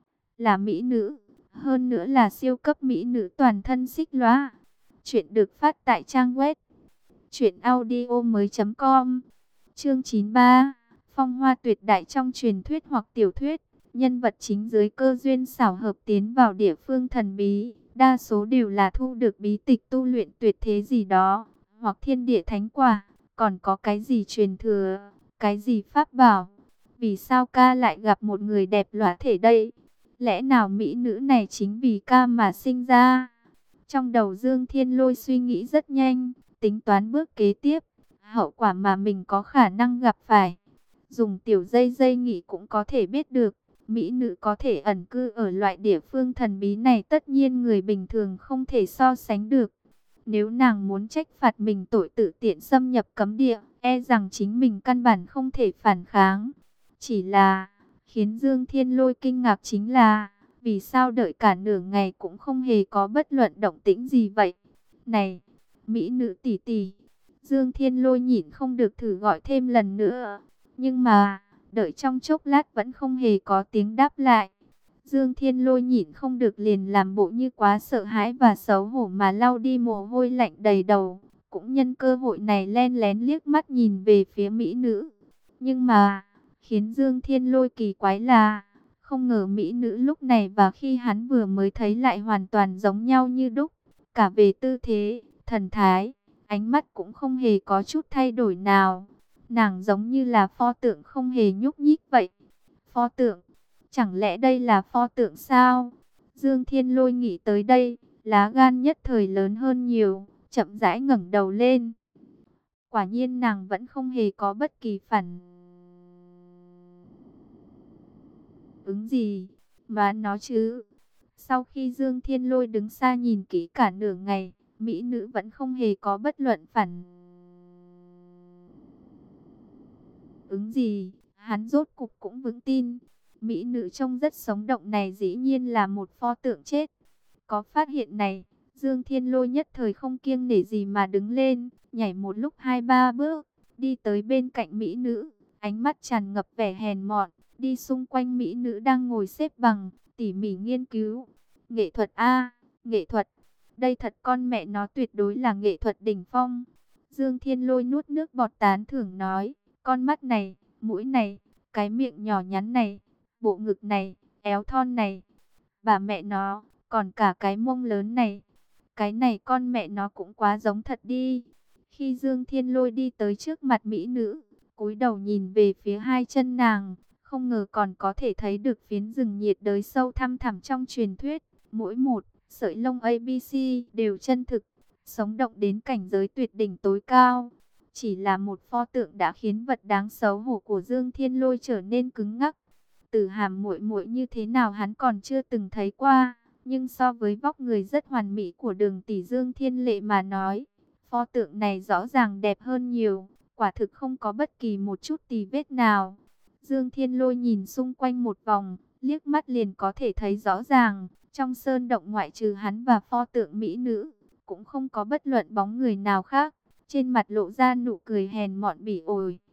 là mỹ nữ. Hơn nữa là siêu cấp mỹ nữ toàn thân xích lóa. Chuyện được phát tại trang web truyện audio mới chấm com. Chương chín mươi ba. Phong hoa tuyệt đại trong truyền thuyết hoặc tiểu thuyết. Nhân vật chính dưới cơ duyên xảo hợp tiến vào địa phương thần bí. Đa số đều là thu được bí tịch tu luyện tuyệt thế gì đó. Hoặc thiên địa thánh quả. Còn có cái gì truyền thừa. Cái gì pháp bảo. Vì sao ca lại gặp một người đẹp lóa thể đây? Lẽ nào mỹ nữ này chính vì ca mà sinh ra? Trong đầu Dương Thiên Lôi suy nghĩ rất nhanh, tính toán bước kế tiếp, hậu quả mà mình có khả năng gặp phải. Dùng tiểu dây dây nghĩ cũng có thể biết được, mỹ nữ có thể ẩn cư ở loại địa phương thần bí này tất nhiên người bình thường không thể so sánh được. Nếu nàng muốn trách phạt mình tội tự tiện xâm nhập cấm địa, e rằng chính mình căn bản không thể phản kháng. Chỉ là, khiến Dương Thiên Lôi kinh ngạc chính là, vì sao đợi cả nửa ngày cũng không hề có bất luận động tĩnh gì vậy? Này, mỹ nữ tỷ tỷ, Dương Thiên Lôi nhịn không được thử gọi thêm lần nữa. Nhưng mà, đợi trong chốc lát vẫn không hề có tiếng đáp lại. Dương Thiên Lôi nhịn không được liền làm bộ như quá sợ hãi và xấu hổ mà lau đi mồ hôi lạnh đầy đầu. Cũng nhân cơ hội này len lén liếc mắt nhìn về phía mỹ nữ. Nhưng mà, khiến Dương Thiên Lôi kỳ quái là, không ngờ mỹ nữ lúc này và khi hắn vừa mới thấy lại hoàn toàn giống nhau như đúc. Cả về tư thế, thần thái, ánh mắt cũng không hề có chút thay đổi nào. Nàng giống như là pho tượng không hề nhúc nhích vậy. Pho tượng? Chẳng lẽ đây là pho tượng sao? Dương Thiên Lôi nghĩ tới đây, lá gan nhất thời lớn hơn nhiều, chậm rãi ngẩng đầu lên. Quả nhiên nàng vẫn không hề có bất kỳ phản ứng gì, mà nó chứ. Sau khi Dương Thiên Lôi đứng xa nhìn kỹ cả nửa ngày, mỹ nữ vẫn không hề có bất luận phản ứng gì. Hắn rốt cục cũng vững tin, mỹ nữ trông rất sống động này dĩ nhiên là một pho tượng chết. Có phát hiện này, Dương Thiên Lôi nhất thời không kiêng nể gì mà đứng lên, nhảy một lúc hai ba bước, đi tới bên cạnh mỹ nữ, ánh mắt tràn ngập vẻ hèn mọn, đi xung quanh mỹ nữ đang ngồi xếp bằng, tỉ mỉ nghiên cứu. Nghệ thuật a, nghệ thuật, đây thật con mẹ nó tuyệt đối là nghệ thuật đỉnh phong. Dương Thiên Lôi nuốt nước bọt tán thưởng nói, con mắt này, mũi này, cái miệng nhỏ nhắn này, bộ ngực này, éo thon này, bà mẹ nó, còn cả cái mông lớn này. Cái này con mẹ nó cũng quá giống thật đi. Khi Dương Thiên Lôi đi tới trước mặt mỹ nữ, cúi đầu nhìn về phía hai chân nàng, không ngờ còn có thể thấy được phiến rừng nhiệt đới sâu thăm thẳm trong truyền thuyết. Mỗi một sợi lông a bê xê đều chân thực, sống động đến cảnh giới tuyệt đỉnh tối cao. Chỉ là một pho tượng đã khiến vật đáng xấu hổ của Dương Thiên Lôi trở nên cứng ngắc. Tử hàm muội muội như thế nào hắn còn chưa từng thấy qua, nhưng so với vóc người rất hoàn mỹ của Đường tỷ Dương Thiên Lệ mà nói, pho tượng này rõ ràng đẹp hơn nhiều, quả thực không có bất kỳ một chút tì vết nào. Dương Thiên Lôi nhìn xung quanh một vòng, liếc mắt liền có thể thấy rõ ràng, trong sơn động ngoại trừ hắn và pho tượng mỹ nữ, cũng không có bất luận bóng người nào khác. Trên mặt lộ ra nụ cười hèn mọn bỉ ổi.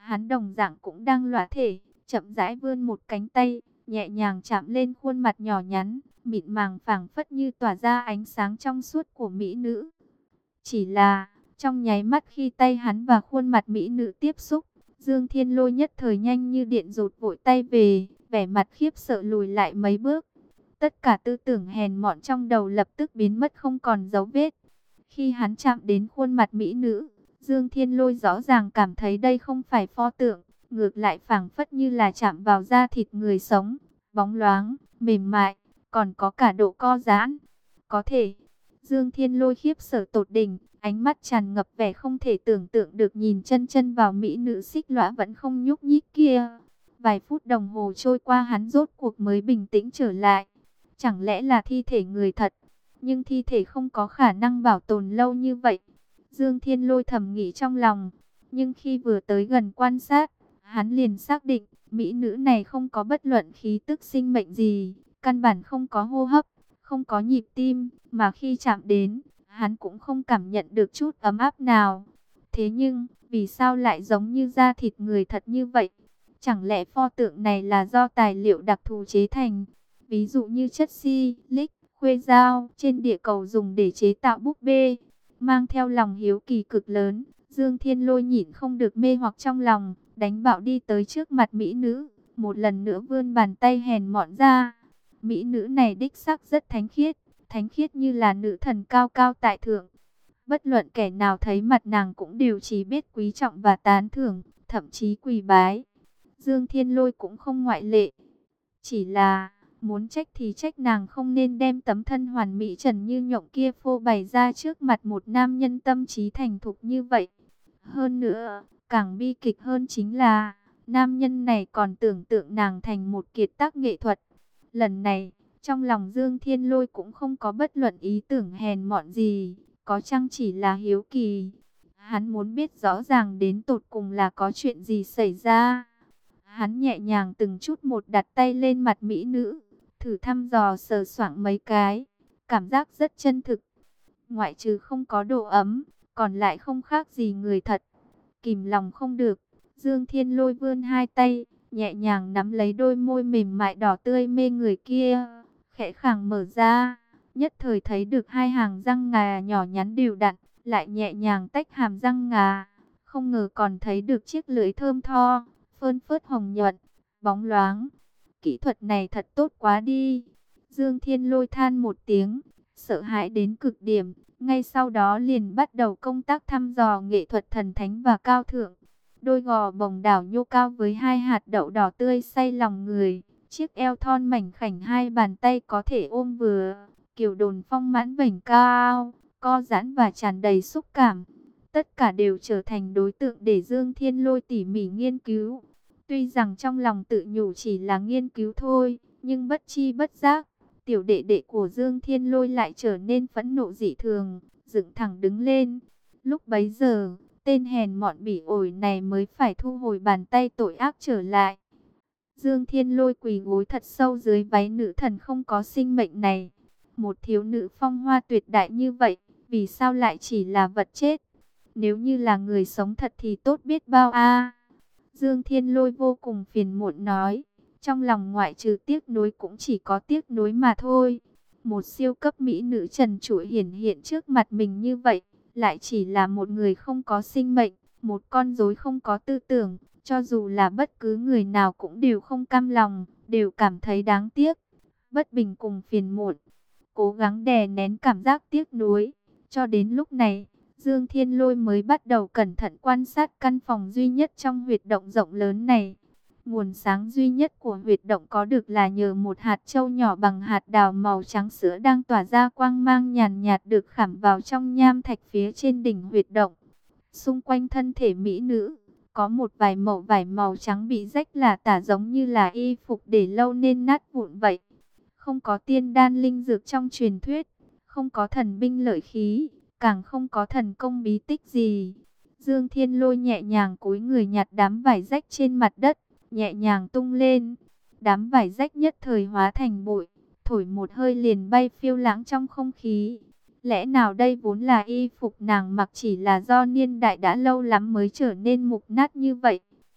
Hắn đồng dạng cũng đang lõa thể, chậm rãi vươn một cánh tay, nhẹ nhàng chạm lên khuôn mặt nhỏ nhắn, mịn màng phảng phất như tỏa ra ánh sáng trong suốt của mỹ nữ. Chỉ là, trong nháy mắt khi tay hắn và khuôn mặt mỹ nữ tiếp xúc, Dương Thiên Lôi nhất thời nhanh như điện rụt vội tay về, vẻ mặt khiếp sợ lùi lại mấy bước. Tất cả tư tưởng hèn mọn trong đầu lập tức biến mất không còn dấu vết. Khi hắn chạm đến khuôn mặt mỹ nữ, Dương Thiên Lôi rõ ràng cảm thấy đây không phải pho tượng, ngược lại phảng phất như là chạm vào da thịt người sống, bóng loáng, mềm mại, còn có cả độ co giãn. Có thể, Dương Thiên Lôi khiếp sợ tột đỉnh, ánh mắt tràn ngập vẻ không thể tưởng tượng được nhìn chân chân vào mỹ nữ xích lõa vẫn không nhúc nhích kia. Vài phút đồng hồ trôi qua hắn rốt cuộc mới bình tĩnh trở lại. Chẳng lẽ là thi thể người thật? Nhưng thi thể không có khả năng bảo tồn lâu như vậy. Dương Thiên Lôi thầm nghĩ trong lòng. Nhưng khi vừa tới gần quan sát, hắn liền xác định mỹ nữ này không có bất luận khí tức sinh mệnh gì, căn bản không có hô hấp, không có nhịp tim, mà khi chạm đến, hắn cũng không cảm nhận được chút ấm áp nào. Thế nhưng, vì sao lại giống như da thịt người thật như vậy? Chẳng lẽ pho tượng này là do tài liệu đặc thù chế thành? Ví dụ như chất xi, lích, khuê dao trên địa cầu dùng để chế tạo búp bê. Mang theo lòng hiếu kỳ cực lớn, Dương Thiên Lôi nhịn không được mê hoặc trong lòng, đánh bạo đi tới trước mặt mỹ nữ, một lần nữa vươn bàn tay hèn mọn ra. Mỹ nữ này đích xác rất thánh khiết, thánh khiết như là nữ thần cao cao tại thượng. Bất luận kẻ nào thấy mặt nàng cũng đều chỉ biết quý trọng và tán thưởng, thậm chí quỳ bái. Dương Thiên Lôi cũng không ngoại lệ. Chỉ là, muốn trách thì trách nàng không nên đem tấm thân hoàn mỹ trần như nhộng kia phô bày ra trước mặt một nam nhân tâm trí thành thục như vậy. Hơn nữa, càng bi kịch hơn chính là, nam nhân này còn tưởng tượng nàng thành một kiệt tác nghệ thuật. Lần này, trong lòng Dương Thiên Lôi cũng không có bất luận ý tưởng hèn mọn gì, có chăng chỉ là hiếu kỳ. Hắn muốn biết rõ ràng đến tột cùng là có chuyện gì xảy ra. Hắn nhẹ nhàng từng chút một đặt tay lên mặt mỹ nữ, thử thăm dò sờ soạng mấy cái, cảm giác rất chân thực. Ngoại trừ không có độ ấm, còn lại không khác gì người thật. Kìm lòng không được, Dương Thiên Lôi vươn hai tay, nhẹ nhàng nắm lấy đôi môi mềm mại đỏ tươi mê người kia, khẽ khàng mở ra, nhất thời thấy được hai hàng răng ngà nhỏ nhắn đều đặn, lại nhẹ nhàng tách hàm răng ngà, không ngờ còn thấy được chiếc lưỡi thơm tho, phơn phớt hồng nhuận, bóng loáng. Kỹ thuật này thật tốt quá đi. Dương Thiên Lôi than một tiếng, sợ hãi đến cực điểm, ngay sau đó liền bắt đầu công tác thăm dò nghệ thuật thần thánh và cao thượng. Đôi gò bồng đảo nhô cao với hai hạt đậu đỏ tươi say lòng người, chiếc eo thon mảnh khảnh hai bàn tay có thể ôm vừa, kiểu đồn phong mãn vành cao, co giãn và tràn đầy xúc cảm. Tất cả đều trở thành đối tượng để Dương Thiên Lôi tỉ mỉ nghiên cứu. Tuy rằng trong lòng tự nhủ chỉ là nghiên cứu thôi, nhưng bất chi bất giác, tiểu đệ đệ của Dương Thiên Lôi lại trở nên phẫn nộ dị thường, dựng thẳng đứng lên. Lúc bấy giờ, tên hèn mọn bỉ ổi này mới phải thu hồi bàn tay tội ác trở lại. Dương Thiên Lôi quỳ gối thật sâu dưới váy nữ thần không có sinh mệnh này. Một thiếu nữ phong hoa tuyệt đại như vậy, vì sao lại chỉ là vật chết? Nếu như là người sống thật thì tốt biết bao a. Dương Thiên Lôi vô cùng phiền muộn nói, trong lòng ngoại trừ tiếc nuối cũng chỉ có tiếc nuối mà thôi. Một siêu cấp mỹ nữ trần trụi hiển hiện trước mặt mình như vậy, lại chỉ là một người không có sinh mệnh, một con rối không có tư tưởng, cho dù là bất cứ người nào cũng đều không cam lòng, đều cảm thấy đáng tiếc, bất bình cùng phiền muộn, cố gắng đè nén cảm giác tiếc nuối. Cho đến lúc này, Dương Thiên Lôi mới bắt đầu cẩn thận quan sát căn phòng duy nhất trong huyệt động rộng lớn này. Nguồn sáng duy nhất của huyệt động có được là nhờ một hạt châu nhỏ bằng hạt đào màu trắng sữa đang tỏa ra quang mang nhàn nhạt được khảm vào trong nham thạch phía trên đỉnh huyệt động. Xung quanh thân thể mỹ nữ, có một vài mẩu vải màu trắng bị rách là tả giống như là y phục để lâu nên nát vụn vậy. Không có tiên đan linh dược trong truyền thuyết, không có thần binh lợi khí, càng không có thần công bí tích gì. Dương Thiên Lôi nhẹ nhàng cúi người nhặt đám vải rách trên mặt đất, nhẹ nhàng tung lên. Đám vải rách nhất thời hóa thành bụi, thổi một hơi liền bay phiêu lãng trong không khí. Lẽ nào đây vốn là y phục nàng mặc, chỉ là do niên đại đã lâu lắm mới trở nên mục nát như vậy?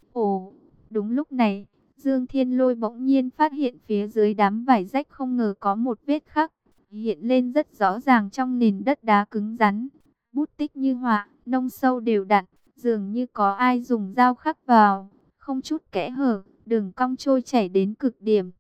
Ồ, đúng lúc này, Dương Thiên Lôi bỗng nhiên phát hiện phía dưới đám vải rách không ngờ có một vết khắc, hiện lên rất rõ ràng trong nền đất đá cứng rắn. Bút tích như họa, nông sâu đều đặn, dường như có ai dùng dao khắc vào, không chút kẽ hở, đường cong trôi chảy đến cực điểm.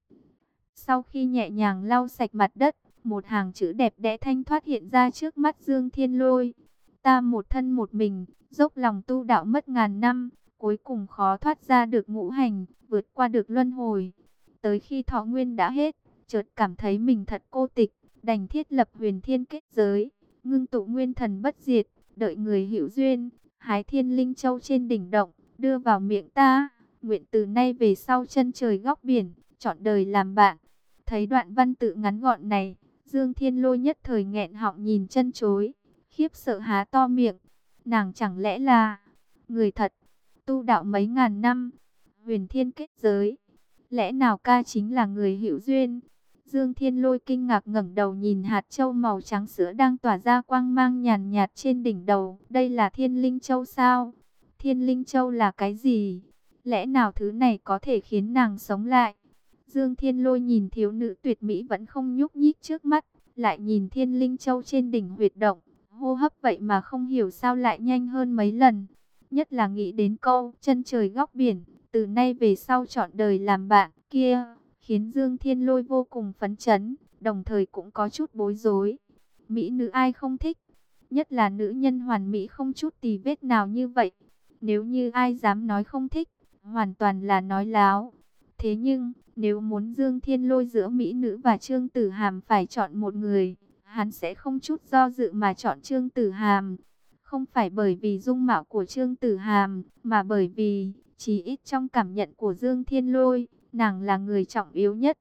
Sau khi nhẹ nhàng lau sạch mặt đất, một hàng chữ đẹp đẽ thanh thoát hiện ra trước mắt Dương Thiên Lôi. Ta một thân một mình, dốc lòng tu đạo mất ngàn năm, cuối cùng khó thoát ra được ngũ hành, vượt qua được luân hồi. Tới khi thọ nguyên đã hết, chợt cảm thấy mình thật cô tịch, đành thiết lập huyền thiên kết giới, ngưng tụ nguyên thần bất diệt, đợi người hữu duyên, hái thiên linh châu trên đỉnh động, đưa vào miệng ta, nguyện từ nay về sau chân trời góc biển, trọn đời làm bạn. Thấy đoạn văn tự ngắn gọn này, Dương Thiên Lôi nhất thời nghẹn họng nhìn chân chối, khiếp sợ há to miệng. Nàng chẳng lẽ là người thật, tu đạo mấy ngàn năm, huyền thiên kết giới, lẽ nào ca chính là người hữu duyên? Dương Thiên Lôi kinh ngạc ngẩng đầu nhìn hạt châu màu trắng sữa đang tỏa ra quang mang nhàn nhạt trên đỉnh đầu. Đây là Thiên Linh Châu sao? Thiên Linh Châu là cái gì? Lẽ nào thứ này có thể khiến nàng sống lại? Dương Thiên Lôi nhìn thiếu nữ tuyệt mỹ vẫn không nhúc nhích trước mắt, lại nhìn Thiên Linh Châu trên đỉnh huyệt động, hô hấp vậy mà không hiểu sao lại nhanh hơn mấy lần. Nhất là nghĩ đến câu chân trời góc biển, từ nay về sau trọn đời làm bạn kia, khiến Dương Thiên Lôi vô cùng phấn chấn, đồng thời cũng có chút bối rối. Mỹ nữ ai không thích, nhất là nữ nhân hoàn mỹ không chút tì vết nào như vậy. Nếu như ai dám nói không thích, hoàn toàn là nói láo. Thế nhưng, nếu muốn Dương Thiên Lôi giữa mỹ nữ và Trương Tử Hàm phải chọn một người, hắn sẽ không chút do dự mà chọn Trương Tử Hàm. Không phải bởi vì dung mạo của Trương Tử Hàm, mà bởi vì, chỉ ít trong cảm nhận của Dương Thiên Lôi, nàng là người trọng yếu nhất.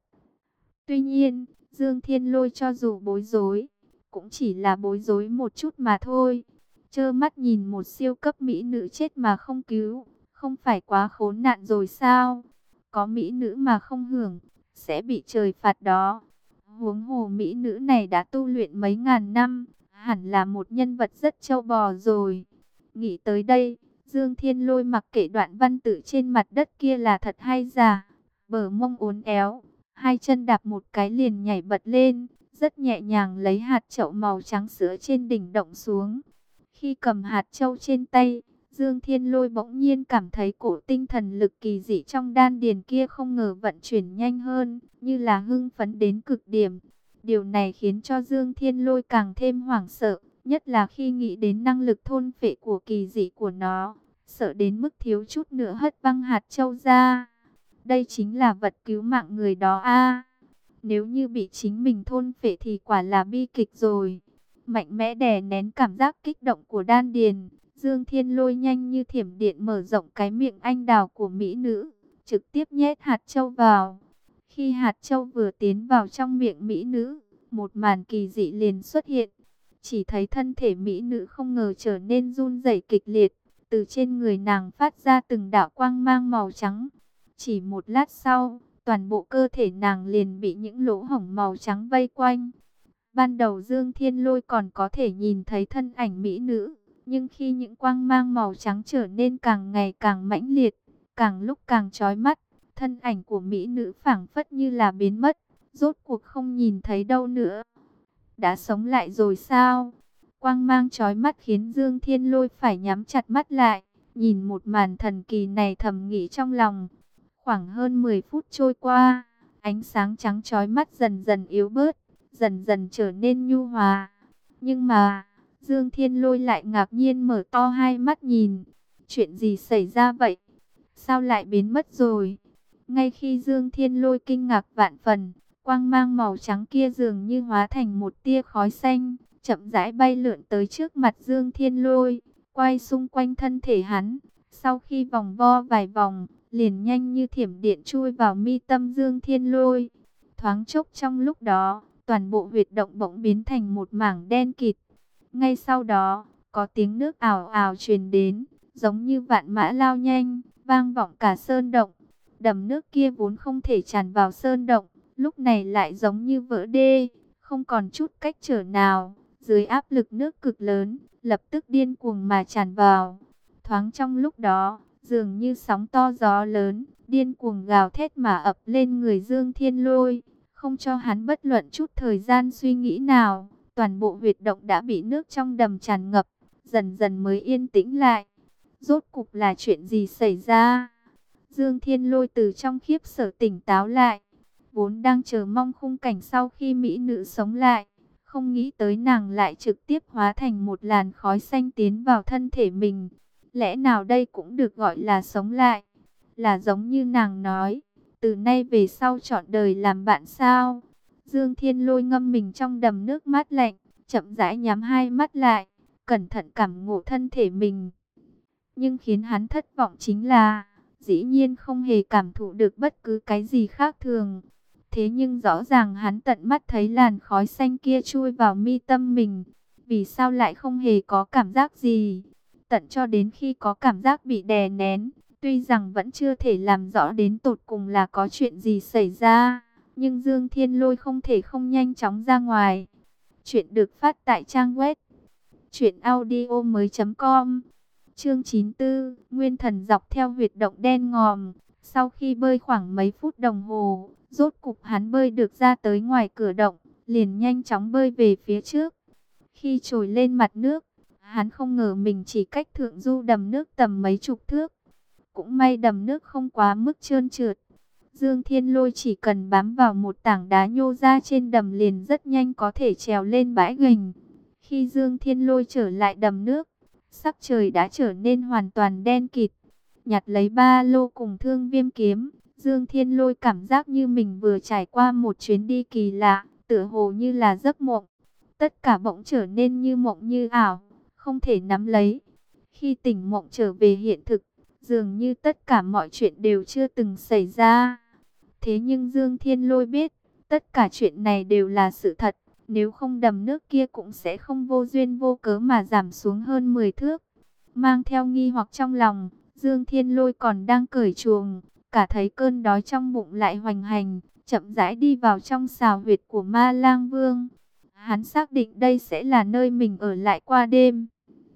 Tuy nhiên, Dương Thiên Lôi cho dù bối rối, cũng chỉ là bối rối một chút mà thôi. Trơ mắt nhìn một siêu cấp mỹ nữ chết mà không cứu, không phải quá khốn nạn rồi sao? Có mỹ nữ mà không hưởng, sẽ bị trời phạt đó. Huống hồ mỹ nữ này đã tu luyện mấy ngàn năm, hẳn là một nhân vật rất trâu bò rồi. Nghĩ tới đây, Dương Thiên Lôi mặc kệ đoạn văn tự trên mặt đất kia là thật hay giả, bờ mông uốn éo, hai chân đạp một cái liền nhảy bật lên, rất nhẹ nhàng lấy hạt chậu màu trắng sữa trên đỉnh động xuống. Khi cầm hạt châu trên tay, Dương Thiên Lôi bỗng nhiên cảm thấy cổ tinh thần lực kỳ dị trong đan điền kia không ngờ vận chuyển nhanh hơn, như là hưng phấn đến cực điểm. Điều này khiến cho Dương Thiên Lôi càng thêm hoảng sợ, nhất là khi nghĩ đến năng lực thôn phệ của kỳ dị của nó, sợ đến mức thiếu chút nữa hất văng hạt châu ra. Đây chính là vật cứu mạng người đó a. Nếu như bị chính mình thôn phệ thì quả là bi kịch rồi. Mạnh mẽ đè nén cảm giác kích động của đan điền, Dương Thiên Lôi nhanh như thiểm điện mở rộng cái miệng anh đào của mỹ nữ, trực tiếp nhét hạt châu vào. Khi hạt châu vừa tiến vào trong miệng mỹ nữ, một màn kỳ dị liền xuất hiện. Chỉ thấy thân thể mỹ nữ không ngờ trở nên run rẩy kịch liệt, từ trên người nàng phát ra từng đạo quang mang màu trắng. Chỉ một lát sau, toàn bộ cơ thể nàng liền bị những lỗ hổng màu trắng vây quanh. Ban đầu Dương Thiên Lôi còn có thể nhìn thấy thân ảnh mỹ nữ, nhưng khi những quang mang màu trắng trở nên càng ngày càng mãnh liệt, càng lúc càng chói mắt, thân ảnh của mỹ nữ phảng phất như là biến mất, rốt cuộc không nhìn thấy đâu nữa. Đã sống lại rồi sao? Quang mang chói mắt khiến Dương Thiên Lôi phải nhắm chặt mắt lại, nhìn một màn thần kỳ này thầm nghĩ trong lòng. Khoảng hơn mười phút trôi qua, ánh sáng trắng chói mắt dần dần yếu bớt, dần dần trở nên nhu hòa. Nhưng mà, Dương Thiên Lôi lại ngạc nhiên mở to hai mắt nhìn. Chuyện gì xảy ra vậy? Sao lại biến mất rồi? Ngay khi Dương Thiên Lôi kinh ngạc vạn phần, quang mang màu trắng kia dường như hóa thành một tia khói xanh, chậm rãi bay lượn tới trước mặt Dương Thiên Lôi, quay xung quanh thân thể hắn. Sau khi vòng vo vài vòng, liền nhanh như thiểm điện chui vào mi tâm Dương Thiên Lôi. Thoáng chốc trong lúc đó, toàn bộ huyệt động bỗng biến thành một mảng đen kịt. Ngay sau đó, có tiếng nước ào ào truyền đến, giống như vạn mã lao nhanh, vang vọng cả sơn động. Đầm nước kia vốn không thể tràn vào sơn động, lúc này lại giống như vỡ đê, không còn chút cách trở nào. Dưới áp lực nước cực lớn, lập tức điên cuồng mà tràn vào. Thoáng trong lúc đó, dường như sóng to gió lớn, điên cuồng gào thét mà ập lên người Dương Thiên Lôi, không cho hắn bất luận chút thời gian suy nghĩ nào. Toàn bộ huyệt động đã bị nước trong đầm tràn ngập, dần dần mới yên tĩnh lại. Rốt cục là chuyện gì xảy ra? Dương Thiên Lôi từ trong khiếp sợ tỉnh táo lại, vốn đang chờ mong khung cảnh sau khi mỹ nữ sống lại, không nghĩ tới nàng lại trực tiếp hóa thành một làn khói xanh tiến vào thân thể mình. Lẽ nào đây cũng được gọi là sống lại? Là giống như nàng nói, từ nay về sau trọn đời làm bạn sao? Dương Thiên Lôi ngâm mình trong đầm nước mát lạnh, chậm rãi nhắm hai mắt lại, cẩn thận cảm ngộ thân thể mình. Nhưng khiến hắn thất vọng chính là, dĩ nhiên không hề cảm thụ được bất cứ cái gì khác thường. Thế nhưng rõ ràng hắn tận mắt thấy làn khói xanh kia chui vào mi tâm mình. Vì sao lại không hề có cảm giác gì? Tận cho đến khi có cảm giác bị đè nén, tuy rằng vẫn chưa thể làm rõ đến tột cùng là có chuyện gì xảy ra, nhưng Dương Thiên Lôi không thể không nhanh chóng ra ngoài. Chuyện được phát tại trang web truyện audio mới chấm com. Chương chín mươi tư, Nguyên Thần dọc theo huyệt động đen ngòm. Sau khi bơi khoảng mấy phút đồng hồ, rốt cục hắn bơi được ra tới ngoài cửa động, liền nhanh chóng bơi về phía trước. Khi trồi lên mặt nước, hắn không ngờ mình chỉ cách thượng du đầm nước tầm mấy chục thước. Cũng may đầm nước không quá mức trơn trượt. Dương Thiên Lôi chỉ cần bám vào một tảng đá nhô ra trên đầm liền rất nhanh có thể trèo lên bãi gành. Khi Dương Thiên Lôi trở lại đầm nước, sắc trời đã trở nên hoàn toàn đen kịt. Nhặt lấy ba lô cùng thương viêm kiếm, Dương Thiên Lôi cảm giác như mình vừa trải qua một chuyến đi kỳ lạ, tựa hồ như là giấc mộng. Tất cả bỗng trở nên như mộng như ảo, không thể nắm lấy. Khi tỉnh mộng trở về hiện thực, dường như tất cả mọi chuyện đều chưa từng xảy ra. Thế nhưng Dương Thiên Lôi biết, tất cả chuyện này đều là sự thật. Nếu không đầm nước kia cũng sẽ không vô duyên vô cớ mà giảm xuống hơn mười thước. Mang theo nghi hoặc trong lòng, Dương Thiên Lôi còn đang cởi chuồng, cả thấy cơn đói trong bụng lại hoành hành, chậm rãi đi vào trong xào huyệt của Ma Lang Vương. Hắn xác định đây sẽ là nơi mình ở lại qua đêm.